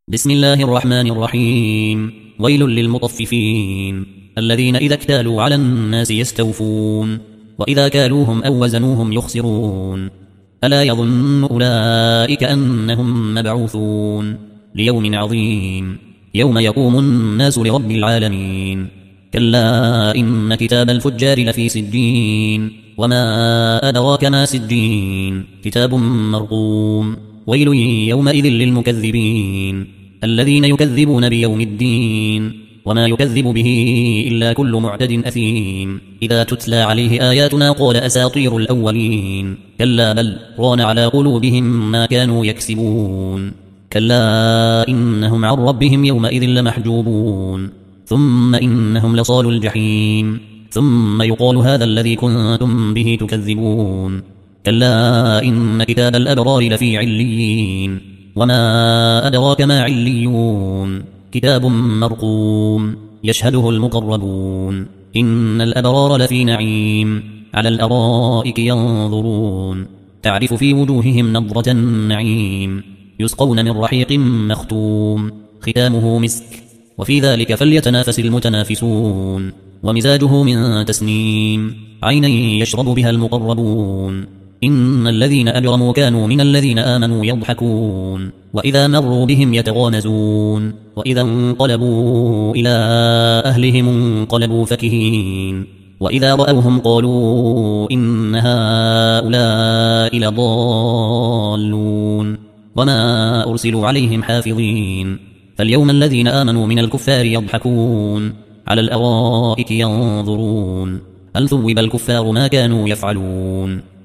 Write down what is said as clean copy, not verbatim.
بسم الله الرحمن الرحيم. ويل للمطففين الذين إذا اكتالوا على الناس يستوفون وإذا كالوهم أو وزنوهم يخسرون. ألا يظن أولئك أنهم مبعوثون ليوم عظيم يوم يقوم الناس لرب العالمين. كلا إن كتاب الفجار لفي سجين وما أدراك ما سجين كتاب مرقوم. ويل يومئذ للمكذبين الذين يكذبون بيوم الدين وما يكذب به إلا كل معتد أثيم. إذا تتلى عليه آياتنا قال أساطير الأولين. كلا بل ران على قلوبهم ما كانوا يكسبون. كلا إنهم عن ربهم يومئذ لمحجوبون ثم إنهم لصالوا الجحيم ثم يقال هذا الذي كنتم به تكذبون. كلا إن كتاب الأبرار لفي عليين وما أدراك ما عليون كتاب مرقوم يشهده المقربون. إن الأبرار لفي نعيم على الأرائك ينظرون تعرف في وجوههم نضرة النعيم يسقون من رحيق مختوم ختامه مسك وفي ذلك فليتنافس المتنافسون. ومزاجه من تسنيم عينا يشرب بها المقربون. إن الذين أجرموا كانوا من الذين آمنوا يضحكون وإذا مروا بهم يتغامزون وإذا انقلبوا إلى أهلهم انقلبوا فكهين وإذا رأوهم قالوا إن هؤلاء لضالون وما أرسلوا عليهم حافظين. فاليوم الذين آمنوا من الكفار يضحكون على الأرائك ينظرون هل ثوب الكفار ما كانوا يفعلون.